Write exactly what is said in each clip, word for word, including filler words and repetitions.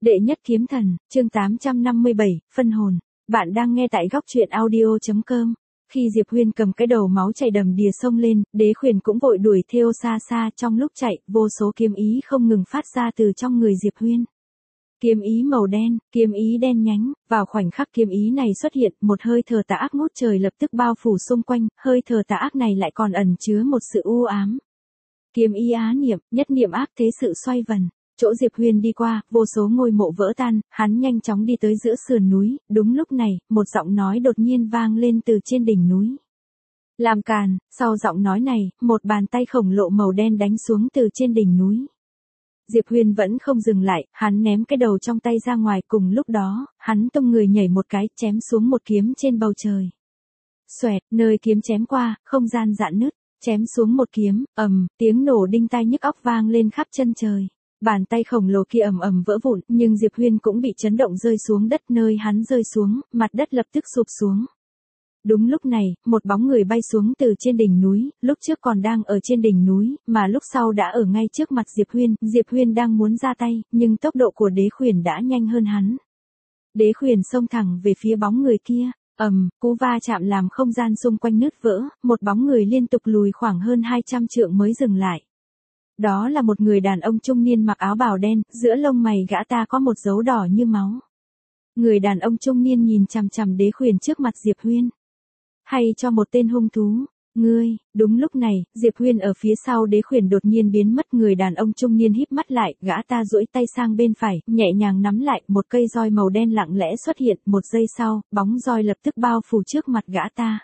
Đệ nhất kiếm thần, chương tám trăm năm mươi bảy, phân hồn. Bạn đang nghe tại góc truyện audio chấm com. Khi Diệp Huyên cầm cái đầu máu chảy đầm đìa sông lên, Đế Khuyển cũng vội đuổi theo xa xa, trong lúc chạy, vô số kiếm ý không ngừng phát ra từ trong người Diệp Huyên. Kiếm ý màu đen, kiếm ý đen nhánh, vào khoảnh khắc kiếm ý này xuất hiện, một hơi thở tà ác ngút trời lập tức bao phủ xung quanh, hơi thở tà ác này lại còn ẩn chứa một sự u ám. Kiếm ý á niệm, nhất niệm ác thế sự xoay vần. Chỗ Diệp Huyên đi qua, vô số ngôi mộ vỡ tan, hắn nhanh chóng đi tới giữa sườn núi, đúng lúc này, một giọng nói đột nhiên vang lên từ trên đỉnh núi. Làm càn, sau giọng nói này, một bàn tay khổng lồ màu đen đánh xuống từ trên đỉnh núi. Diệp Huyên vẫn không dừng lại, hắn ném cái đầu trong tay ra ngoài, cùng lúc đó, hắn tung người nhảy một cái, chém xuống một kiếm trên bầu trời. Xoẹt, nơi kiếm chém qua, không gian rạn nứt, chém xuống một kiếm, ầm, tiếng nổ đinh tai nhức óc vang lên khắp chân trời. Bàn tay khổng lồ kia ầm ầm vỡ vụn, nhưng Diệp Huyên cũng bị chấn động rơi xuống đất, nơi hắn rơi xuống, mặt đất lập tức sụp xuống. Đúng lúc này, một bóng người bay xuống từ trên đỉnh núi, lúc trước còn đang ở trên đỉnh núi, mà lúc sau đã ở ngay trước mặt Diệp Huyên. Diệp Huyên đang muốn ra tay, nhưng tốc độ của Đế Khuyển đã nhanh hơn hắn. Đế Khuyển xông thẳng về phía bóng người kia, ầm, cú va chạm làm không gian xung quanh nứt vỡ, một bóng người liên tục lùi khoảng hơn hai trăm trượng mới dừng lại. Đó là một người đàn ông trung niên mặc áo bào đen, giữa lông mày gã ta có một dấu đỏ như máu. Người đàn ông trung niên nhìn chằm chằm Đế Khuyển trước mặt Diệp Huyên. Hay cho một tên hung thú, ngươi, đúng lúc này, Diệp Huyên ở phía sau Đế Khuyển đột nhiên biến mất. Người đàn ông trung niên híp mắt lại, gã ta duỗi tay sang bên phải, nhẹ nhàng nắm lại, một cây roi màu đen lặng lẽ xuất hiện, một giây sau, bóng roi lập tức bao phủ trước mặt gã ta.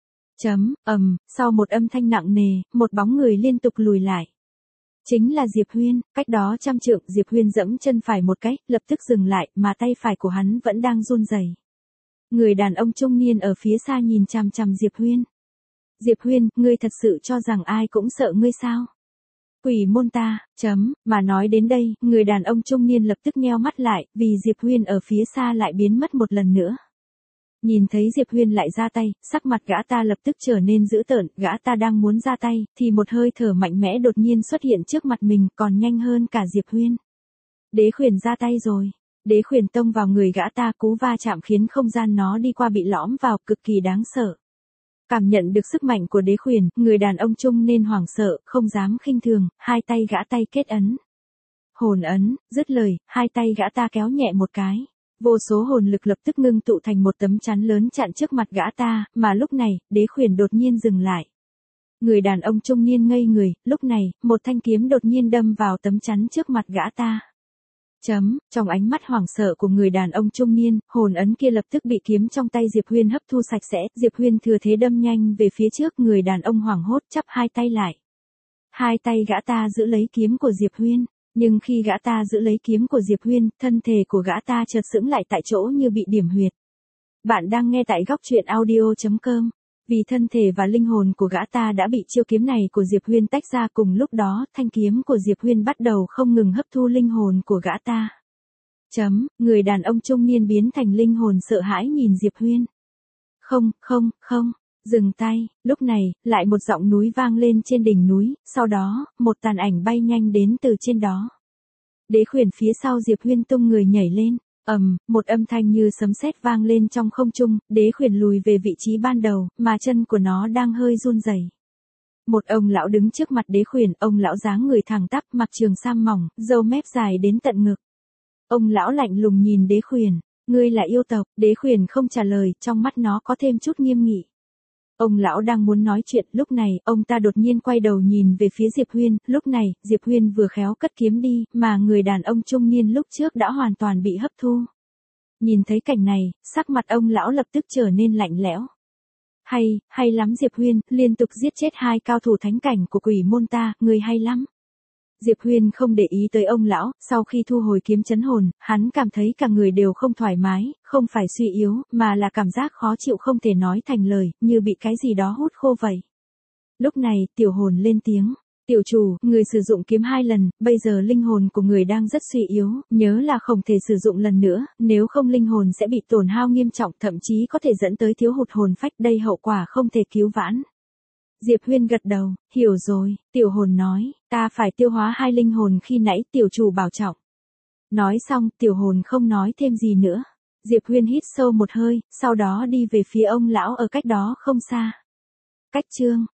Chấm, ầm, sau một âm thanh nặng nề, một bóng người liên tục lùi lại. Chính là Diệp Huyên, cách đó trăm trượng, Diệp Huyên giẫm chân phải một cái, lập tức dừng lại, mà tay phải của hắn vẫn đang run rẩy. Người đàn ông trung niên ở phía xa nhìn chằm chằm Diệp Huyên. Diệp Huyên, ngươi thật sự cho rằng ai cũng sợ ngươi sao? Quỷ môn ta, chấm, mà nói đến đây, người đàn ông trung niên lập tức nheo mắt lại, vì Diệp Huyên ở phía xa lại biến mất một lần nữa. Nhìn thấy Diệp Huyên lại ra tay, sắc mặt gã ta lập tức trở nên dữ tợn, gã ta đang muốn ra tay, thì một hơi thở mạnh mẽ đột nhiên xuất hiện trước mặt mình, còn nhanh hơn cả Diệp Huyên. Đế Khuyển ra tay rồi. Đế Khuyển tông vào người gã ta, cú va chạm khiến không gian nó đi qua bị lõm vào, cực kỳ đáng sợ. Cảm nhận được sức mạnh của Đế Khuyển, người đàn ông trung nên hoảng sợ, không dám khinh thường, hai tay gã tay kết ấn. Hồn ấn, dứt lời, hai tay gã ta kéo nhẹ một cái. Vô số hồn lực lập tức ngưng tụ thành một tấm chắn lớn chặn trước mặt gã ta, mà lúc này, Đế Khuyển đột nhiên dừng lại. Người đàn ông trung niên ngây người, lúc này, một thanh kiếm đột nhiên đâm vào tấm chắn trước mặt gã ta. Chấm, trong ánh mắt hoảng sợ của người đàn ông trung niên, hồn ấn kia lập tức bị kiếm trong tay Diệp Huyên hấp thu sạch sẽ, Diệp Huyên thừa thế đâm nhanh về phía trước, người đàn ông hoảng hốt chắp hai tay lại. Hai tay gã ta giữ lấy kiếm của Diệp Huyên. Nhưng khi gã ta giữ lấy kiếm của Diệp Huyên, thân thể của gã ta chợt sững lại tại chỗ như bị điểm huyệt. Bạn đang nghe tại góc truyện audio chấm com. Vì thân thể và linh hồn của gã ta đã bị chiêu kiếm này của Diệp Huyên tách ra, cùng lúc đó, thanh kiếm của Diệp Huyên bắt đầu không ngừng hấp thu linh hồn của gã ta. Chấm, người đàn ông trung niên biến thành linh hồn sợ hãi nhìn Diệp Huyên. Không, không, không. Dừng tay, lúc này, lại một giọng núi vang lên trên đỉnh núi, sau đó, một tàn ảnh bay nhanh đến từ trên đó. Đế Khuyển phía sau Diệp Huyên tung người nhảy lên, ầm, một âm thanh như sấm sét vang lên trong không trung, Đế Khuyển lùi về vị trí ban đầu, mà chân của nó đang hơi run rẩy. Một ông lão đứng trước mặt Đế Khuyển, ông lão dáng người thẳng tắp, mặc trường sam mỏng, râu mép dài đến tận ngực. Ông lão lạnh lùng nhìn Đế Khuyển, ngươi là yêu tộc, Đế Khuyển không trả lời, trong mắt nó có thêm chút nghiêm nghị. Ông lão đang muốn nói chuyện, lúc này, ông ta đột nhiên quay đầu nhìn về phía Diệp Huyên, lúc này, Diệp Huyên vừa khéo cất kiếm đi, mà người đàn ông trung niên lúc trước đã hoàn toàn bị hấp thu. Nhìn thấy cảnh này, sắc mặt ông lão lập tức trở nên lạnh lẽo. Hay, hay lắm Diệp Huyên, liên tục giết chết hai cao thủ thánh cảnh của quỷ môn ta, người hay lắm. Diệp Huyên không để ý tới ông lão, sau khi thu hồi kiếm chấn hồn, hắn cảm thấy cả người đều không thoải mái, không phải suy yếu, mà là cảm giác khó chịu không thể nói thành lời, như bị cái gì đó hút khô vậy. Lúc này, tiểu hồn lên tiếng, tiểu chủ, người sử dụng kiếm hai lần, bây giờ linh hồn của người đang rất suy yếu, nhớ là không thể sử dụng lần nữa, nếu không linh hồn sẽ bị tổn hao nghiêm trọng, thậm chí có thể dẫn tới thiếu hụt hồn phách, đây hậu quả không thể cứu vãn. Diệp Huyên gật đầu, hiểu rồi, tiểu hồn nói, ta phải tiêu hóa hai linh hồn khi nãy, tiểu chủ bảo trọng. Nói xong, tiểu hồn không nói thêm gì nữa. Diệp Huyên hít sâu một hơi, sau đó đi về phía ông lão ở cách đó không xa. Cách chương